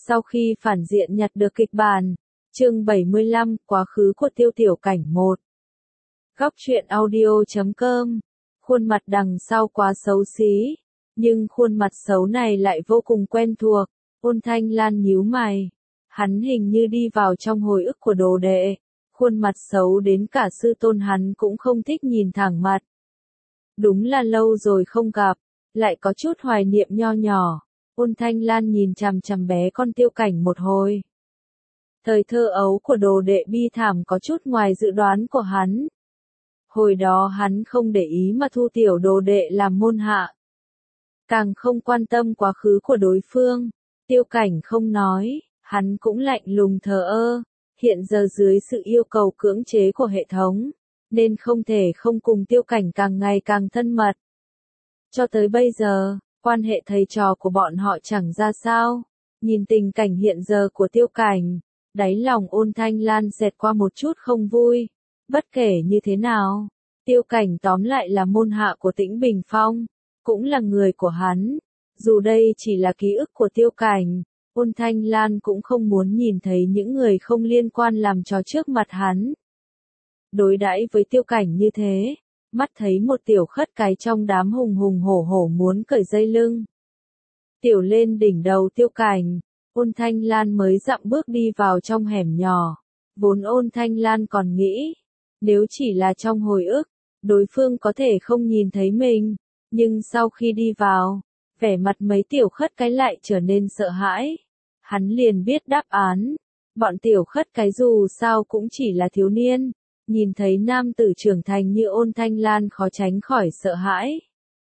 Sau khi phản diện nhặt được kịch bản, chương 75, quá khứ của Tiêu Tiểu Cảnh 1. Góc truyện audio.com. Khuôn mặt đằng sau quá xấu xí, nhưng khuôn mặt xấu này lại vô cùng quen thuộc. Ôn Thanh Lan nhíu mày. Hắn hình như đi vào trong hồi ức của đồ đệ. Khuôn mặt xấu đến cả sư tôn hắn cũng không thích nhìn thẳng mặt. Đúng là lâu rồi không gặp, lại có chút hoài niệm nho nhỏ. Ôn Thanh Lan nhìn chằm chằm bé con Tiêu Cảnh một hồi. Thời thơ ấu của đồ đệ bi thảm có chút ngoài dự đoán của hắn. Hồi đó hắn không để ý mà thu tiểu đồ đệ làm môn hạ. Càng không quan tâm quá khứ của đối phương. Tiêu Cảnh không nói, hắn cũng lạnh lùng thờ ơ. Hiện giờ dưới sự yêu cầu cưỡng chế của hệ thống, nên không thể không cùng Tiêu Cảnh càng ngày càng thân mật. Cho tới bây giờ, quan hệ thầy trò của bọn họ chẳng ra sao. Nhìn tình cảnh hiện giờ của Tiêu Cảnh, đáy lòng Ôn Thanh Lan xẹt qua một chút không vui. Bất kể như thế nào, Tiêu Cảnh tóm lại là môn hạ của Tĩnh Bình Phong, cũng là người của hắn. Dù đây chỉ là ký ức của Tiêu Cảnh, Ôn Thanh Lan cũng không muốn nhìn thấy những người không liên quan làm trò trước mặt hắn. Đối đãi với Tiêu Cảnh như thế, mắt thấy một tiểu khất cái trong đám hùng hùng hổ hổ muốn cởi dây lưng. Tiểu lên đỉnh đầu Tiêu Cảnh, Ôn Thanh Lan mới dặm bước đi vào trong hẻm nhỏ. Vốn Ôn Thanh Lan còn nghĩ, nếu chỉ là trong hồi ức, đối phương có thể không nhìn thấy mình, nhưng sau khi đi vào, vẻ mặt mấy tiểu khất cái lại trở nên sợ hãi. Hắn liền biết đáp án, bọn tiểu khất cái dù sao cũng chỉ là thiếu niên, nhìn thấy nam tử trưởng thành như Ôn Thanh Lan khó tránh khỏi sợ hãi.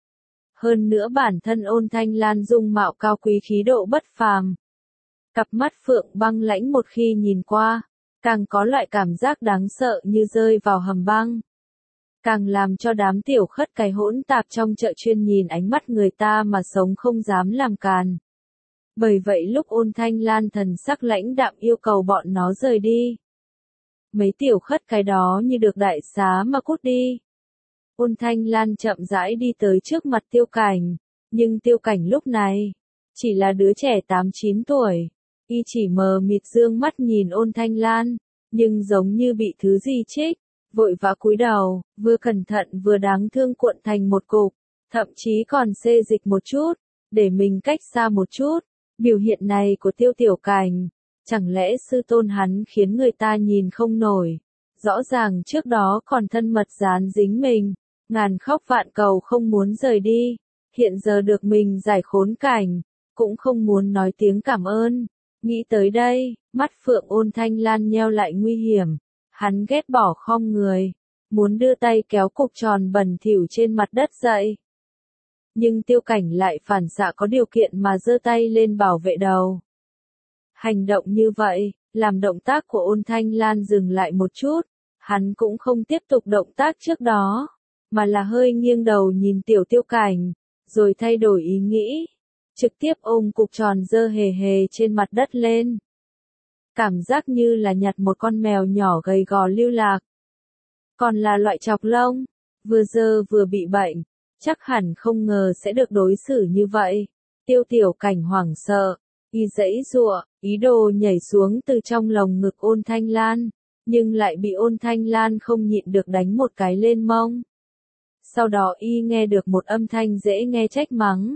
Hơn nữa bản thân Ôn Thanh Lan dung mạo cao quý khí độ bất phàm. Cặp mắt phượng băng lãnh một khi nhìn qua, càng có loại cảm giác đáng sợ như rơi vào hầm băng. Càng làm cho đám tiểu khất cái hỗn tạp trong chợ chuyên nhìn ánh mắt người ta mà sống không dám làm càn. Bởi vậy lúc Ôn Thanh Lan thần sắc lãnh đạm yêu cầu bọn nó rời đi, mấy tiểu khất cái đó như được đại xá mà cút đi. Ôn Thanh Lan chậm rãi đi tới trước mặt Tiêu Cảnh, nhưng Tiêu Cảnh lúc này chỉ là đứa trẻ 8-9 tuổi, y chỉ mờ mịt dương mắt nhìn Ôn Thanh Lan, nhưng giống như bị thứ gì trích, vội vã cúi đầu, vừa cẩn thận vừa đáng thương cuộn thành một cục, thậm chí còn xê dịch một chút, để mình cách xa một chút. Biểu hiện này của Tiêu Tiểu Cảnh, chẳng lẽ sư tôn hắn khiến người ta nhìn không nổi, rõ ràng trước đó còn thân mật dán dính mình, ngàn khóc vạn cầu không muốn rời đi, hiện giờ được mình giải khốn cảnh, cũng không muốn nói tiếng cảm ơn. Nghĩ tới đây, mắt phượng Ôn Thanh Lan nheo lại nguy hiểm, hắn ghét bỏ khom người, muốn đưa tay kéo cục tròn bẩn thỉu trên mặt đất dậy. Nhưng Tiêu Cảnh lại phản xạ có điều kiện mà giơ tay lên bảo vệ đầu. Hành động như vậy, làm động tác của Ôn Thanh Lan dừng lại một chút, hắn cũng không tiếp tục động tác trước đó, mà là hơi nghiêng đầu nhìn tiểu Tiêu Cảnh, rồi thay đổi ý nghĩ, trực tiếp ôm cục tròn dơ hề hề trên mặt đất lên. Cảm giác như là nhặt một con mèo nhỏ gầy gò lưu lạc. Còn là loại chọc lông, vừa dơ vừa bị bệnh, chắc hẳn không ngờ sẽ được đối xử như vậy. Tiêu Tiểu Cảnh hoảng sợ, y giãy giụa, ý đồ nhảy xuống từ trong lồng ngực Ôn Thanh Lan, nhưng lại bị Ôn Thanh Lan không nhịn được đánh một cái lên mông. Sau đó y nghe được một âm thanh dễ nghe trách mắng.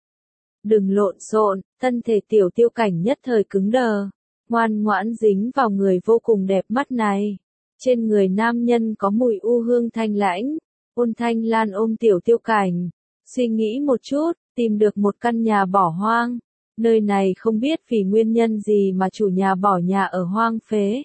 Đừng lộn xộn, thân thể tiểu Tiêu Cảnh nhất thời cứng đờ, ngoan ngoãn dính vào người vô cùng đẹp mắt này. Trên người nam nhân có mùi u hương thanh lãnh. Ôn Thanh Lan ôm tiểu Tiêu Cảnh, suy nghĩ một chút, tìm được một căn nhà bỏ hoang. Nơi này không biết vì nguyên nhân gì mà chủ nhà bỏ nhà ở hoang phế.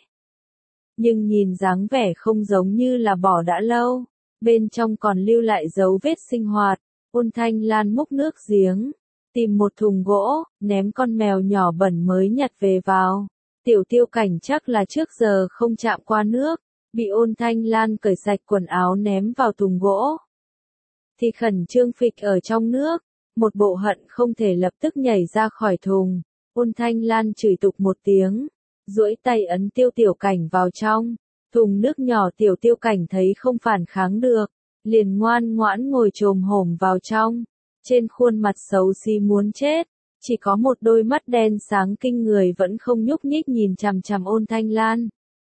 Nhưng nhìn dáng vẻ không giống như là bỏ đã lâu, bên trong còn lưu lại dấu vết sinh hoạt. Ôn Thanh Lan múc nước giếng, tìm một thùng gỗ, ném con mèo nhỏ bẩn mới nhặt về vào. Tiểu Tiêu Cảnh chắc là trước giờ không chạm qua nước, bị Ôn Thanh Lan cởi sạch quần áo ném vào thùng gỗ, thì khẩn trương phịch ở trong nước, một bộ hận không thể lập tức nhảy ra khỏi thùng. Ôn Thanh Lan chửi tục một tiếng, duỗi tay ấn Tiểu Cảnh vào trong thùng nước nhỏ. Tiêu Cảnh thấy không phản kháng được, liền ngoan ngoãn ngồi chồm hổm vào trong, trên khuôn mặt xấu xí muốn chết, Chỉ có một đôi mắt đen sáng kinh người vẫn không nhúc nhích nhìn chằm chằm Ôn Thanh Lan.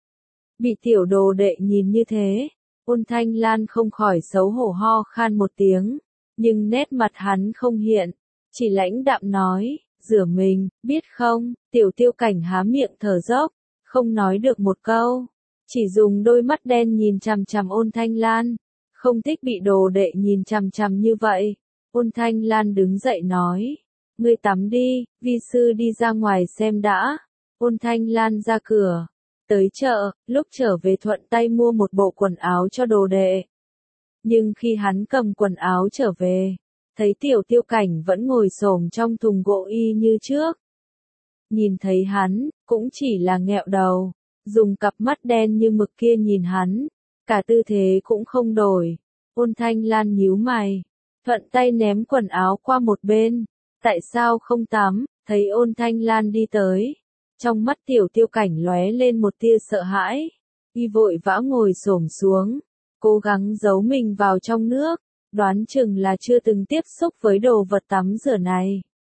Bị tiểu đồ đệ nhìn như thế, Ôn Thanh Lan không khỏi xấu hổ ho khan một tiếng, nhưng nét mặt hắn không hiện, chỉ lãnh đạm nói, rửa mình, biết không? Tiểu Tiêu Cảnh há miệng thở dốc, không nói được một câu, chỉ dùng đôi mắt đen nhìn chằm chằm Ôn Thanh Lan, không thích bị đồ đệ nhìn chằm chằm như vậy. Ôn Thanh Lan đứng dậy nói, ngươi tắm đi, vi sư đi ra ngoài xem đã. Ôn Thanh Lan ra cửa, tới chợ, lúc trở về thuận tay mua một bộ quần áo cho đồ đệ. Nhưng khi hắn cầm quần áo trở về, thấy Tiểu Tiêu Cảnh vẫn ngồi xổm trong thùng gỗ y như trước. Nhìn thấy hắn, cũng chỉ là nghẹo đầu, dùng cặp mắt đen như mực kia nhìn hắn, cả tư thế cũng không đổi. Ôn Thanh Lan nhíu mày, thuận tay ném quần áo qua một bên, tại sao không tắm? Thấy Ôn Thanh Lan đi tới, trong mắt Tiểu Tiêu Cảnh lóe lên một tia sợ hãi, y vội vã ngồi xổm xuống, cố gắng giấu mình vào trong nước, đoán chừng là chưa từng tiếp xúc với đồ vật tắm rửa này.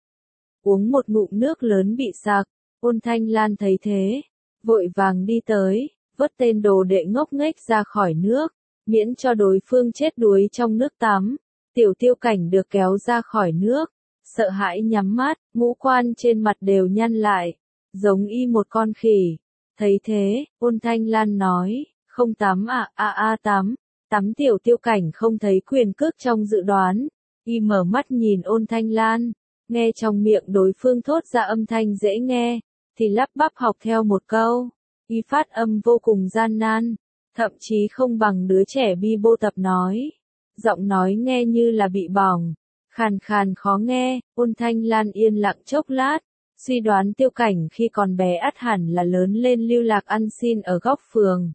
Uống một ngụm nước lớn bị sặc, Ôn Thanh Lan thấy thế, vội vàng đi tới, vớt tên đồ đệ ngốc nghếch ra khỏi nước, miễn cho đối phương chết đuối trong nước tắm. Tiểu Tiêu Cảnh được kéo ra khỏi nước, sợ hãi nhắm mắt, ngũ quan trên mặt đều nhăn lại, giống y một con khỉ. Thấy thế, Ôn Thanh Lan nói, không tắm tắm. Tắm. Tiểu Tiêu Cảnh không thấy quyền cước trong dự đoán, y mở mắt nhìn Ôn Thanh Lan, nghe trong miệng đối phương thốt ra âm thanh dễ nghe, thì lắp bắp học theo một câu, y phát âm vô cùng gian nan, thậm chí không bằng đứa trẻ bi bô tập nói. Giọng nói nghe như là bị bỏng, khàn khàn khó nghe. Ôn Thanh Lan yên lặng chốc lát, suy đoán Tiêu Cảnh khi còn bé ắt hẳn là lớn lên lưu lạc ăn xin ở góc phường.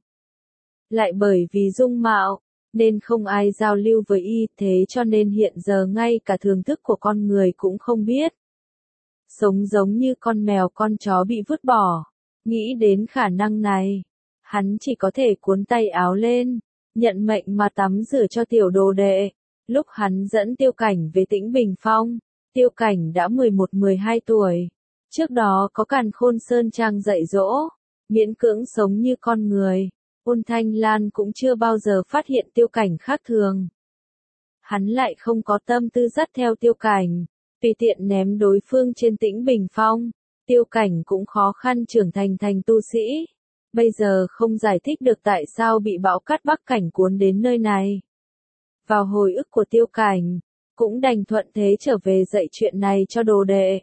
Lại bởi vì dung mạo, nên không ai giao lưu với y, thế cho nên hiện giờ ngay cả thưởng thức của con người cũng không biết. Sống giống như con mèo con chó bị vứt bỏ. Nghĩ đến khả năng này, hắn chỉ có thể cuốn tay áo lên, nhận mệnh mà tắm rửa cho tiểu đồ đệ. Lúc hắn dẫn Tiêu Cảnh về Tĩnh Bình Phong, Tiêu Cảnh đã 11-12 tuổi. Trước đó có Càn Khôn Sơn Trang dạy dỗ, miễn cưỡng sống như con người. Ôn Thanh Lan cũng chưa bao giờ phát hiện Tiêu Cảnh khác thường. Hắn lại không có tâm tư dắt theo Tiêu Cảnh, tùy tiện ném đối phương trên Tĩnh Bình Phong. Tiêu Cảnh cũng khó khăn trưởng thành thành tu sĩ. Bây giờ không giải thích được tại sao bị bão cát Bắc Cảnh cuốn đến nơi này. Vào hồi ức của Tiêu Cảnh, cũng đành thuận thế trở về dạy chuyện này cho đồ đệ.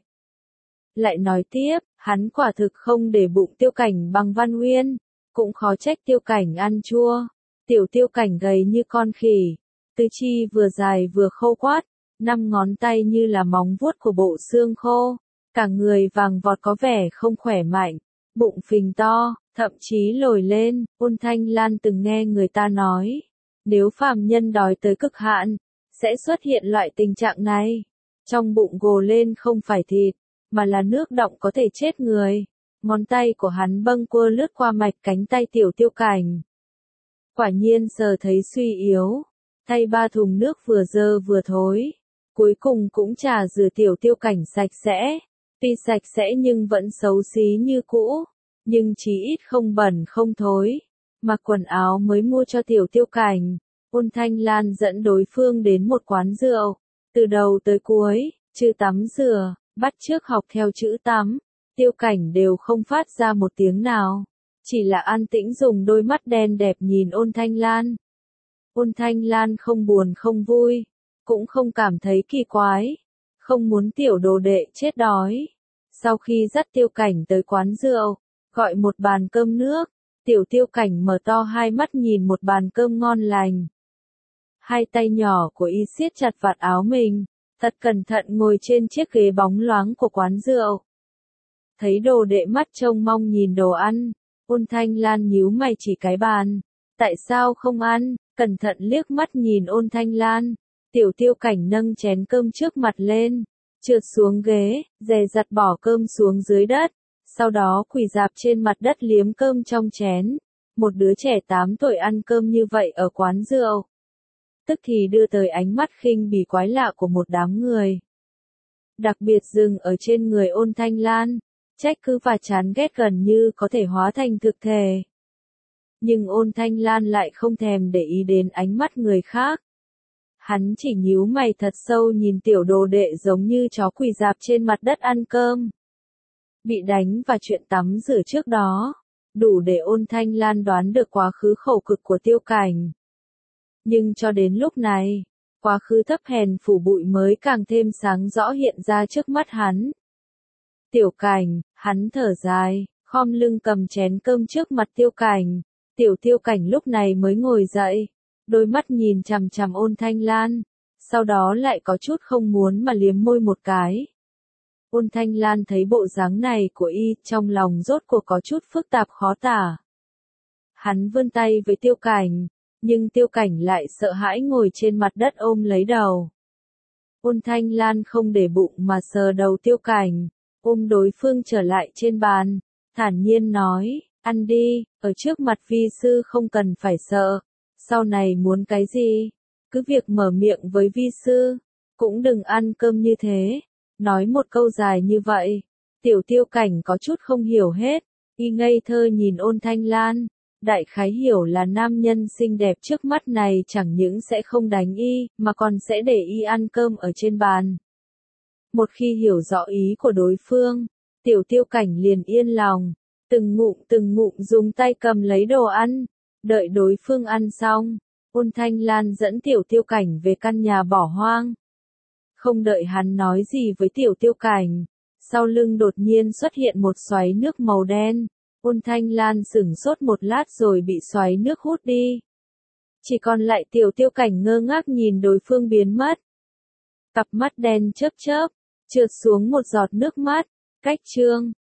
Lại nói tiếp, hắn quả thực không để bụng Tiêu Cảnh bằng Văn Uyên, cũng khó trách Tiêu Cảnh ăn chua. Tiểu Tiêu Cảnh gầy như con khỉ, tứ chi vừa dài vừa khô quắt, 5 ngón tay như là móng vuốt của bộ xương khô, cả người vàng vọt có vẻ không khỏe mạnh, bụng phình to, thậm chí lồi lên. Ôn Thanh Lan từng nghe người ta nói, nếu phàm nhân đói tới cực hạn, sẽ xuất hiện loại tình trạng này. Trong bụng gồ lên không phải thịt, mà là nước đọng có thể chết người. Ngón tay của hắn bâng quơ lướt qua mạch cánh tay Tiểu Tiêu Cảnh. Quả nhiên sờ thấy suy yếu, thay 3 thùng nước vừa dơ vừa thối. Cuối cùng cũng chả rửa Tiểu Tiêu Cảnh sạch sẽ. Tuy sạch sẽ nhưng vẫn xấu xí như cũ, nhưng chí ít không bẩn không thối. Mặc quần áo mới mua cho Tiểu Tiêu Cảnh, Ôn Thanh Lan dẫn đối phương đến một quán rượu. Từ đầu tới cuối, trừ tắm rửa, bắt chước học theo chữ tắm, Tiêu Cảnh đều không phát ra một tiếng nào, chỉ là an tĩnh dùng đôi mắt đen đẹp nhìn Ôn Thanh Lan. Ôn Thanh Lan không buồn không vui, cũng không cảm thấy kỳ quái, không muốn tiểu đồ đệ chết đói. Sau khi dắt Tiêu Cảnh tới quán rượu, gọi một bàn cơm nước, Tiểu Tiêu Cảnh mở to hai mắt nhìn một bàn cơm ngon lành. Hai tay nhỏ của y siết chặt vạt áo mình, thật cẩn thận ngồi trên chiếc ghế bóng loáng của quán rượu. Thấy đồ đệ mắt trông mong nhìn đồ ăn, Ôn Thanh Lan nhíu mày chỉ cái bàn. Tại sao không ăn? Cẩn thận liếc mắt nhìn Ôn Thanh Lan. Tiểu Tiêu Cảnh nâng chén cơm trước mặt lên, trượt xuống ghế, dè dặt bỏ cơm xuống dưới đất, sau đó quỳ rạp trên mặt đất liếm cơm trong chén. Một đứa trẻ 8 tuổi ăn cơm như vậy ở quán rượu, tức thì đưa tới ánh mắt khinh bỉ quái lạ của một đám người. đặc biệt dừng ở trên người Ôn Thanh Lan, trách cứ và chán ghét gần như có thể hóa thành thực thể. Nhưng Ôn Thanh Lan lại không thèm để ý đến ánh mắt người khác. Hắn chỉ nhíu mày thật sâu nhìn tiểu đồ đệ giống như chó quỳ rạp trên mặt đất ăn cơm. Bị đánh và chuyện tắm rửa trước đó, đủ để Ôn Thanh Lan đoán được quá khứ khổ cực của Tiêu Cảnh. Nhưng cho đến lúc này, quá khứ thấp hèn phủ bụi mới càng thêm sáng rõ hiện ra trước mắt hắn. Tiểu Cảnh, hắn thở dài, khom lưng cầm chén cơm trước mặt Tiêu Cảnh. Tiêu Cảnh lúc này mới ngồi dậy, đôi mắt nhìn chằm chằm Ôn Thanh Lan, sau đó lại có chút không muốn mà liếm môi một cái. Ôn Thanh Lan thấy bộ dáng này của y, trong lòng rốt cuộc có chút phức tạp khó tả. Hắn vươn tay với Tiêu Cảnh, nhưng Tiêu Cảnh lại sợ hãi ngồi trên mặt đất ôm lấy đầu. Ôn Thanh Lan không để bụng mà sờ đầu Tiêu Cảnh, ôm đối phương trở lại trên bàn, thản nhiên nói, ăn đi, ở trước mặt vi sư không cần phải sợ, sau này muốn cái gì, cứ việc mở miệng với vi sư, cũng đừng ăn cơm như thế. Nói một câu dài như vậy, Tiêu Cảnh có chút không hiểu hết, y ngây thơ nhìn Ôn Thanh Lan, đại khái hiểu là nam nhân xinh đẹp trước mắt này chẳng những sẽ không đánh y, mà còn sẽ để y ăn cơm ở trên bàn. Một khi hiểu rõ ý của đối phương, Tiêu Cảnh liền yên lòng, từng ngụm dùng tay cầm lấy đồ ăn, đợi đối phương ăn xong, Ôn Thanh Lan dẫn Tiêu Cảnh về căn nhà bỏ hoang. Không đợi hắn nói gì với Tiêu Cảnh, sau lưng đột nhiên xuất hiện một xoáy nước màu đen. Ôn Thanh Lan sửng sốt một lát rồi bị xoáy nước hút đi. Chỉ còn lại Tiêu Cảnh ngơ ngác nhìn đối phương biến mất. Cặp mắt đen chớp chớp, trượt xuống một giọt nước mắt. Cách chương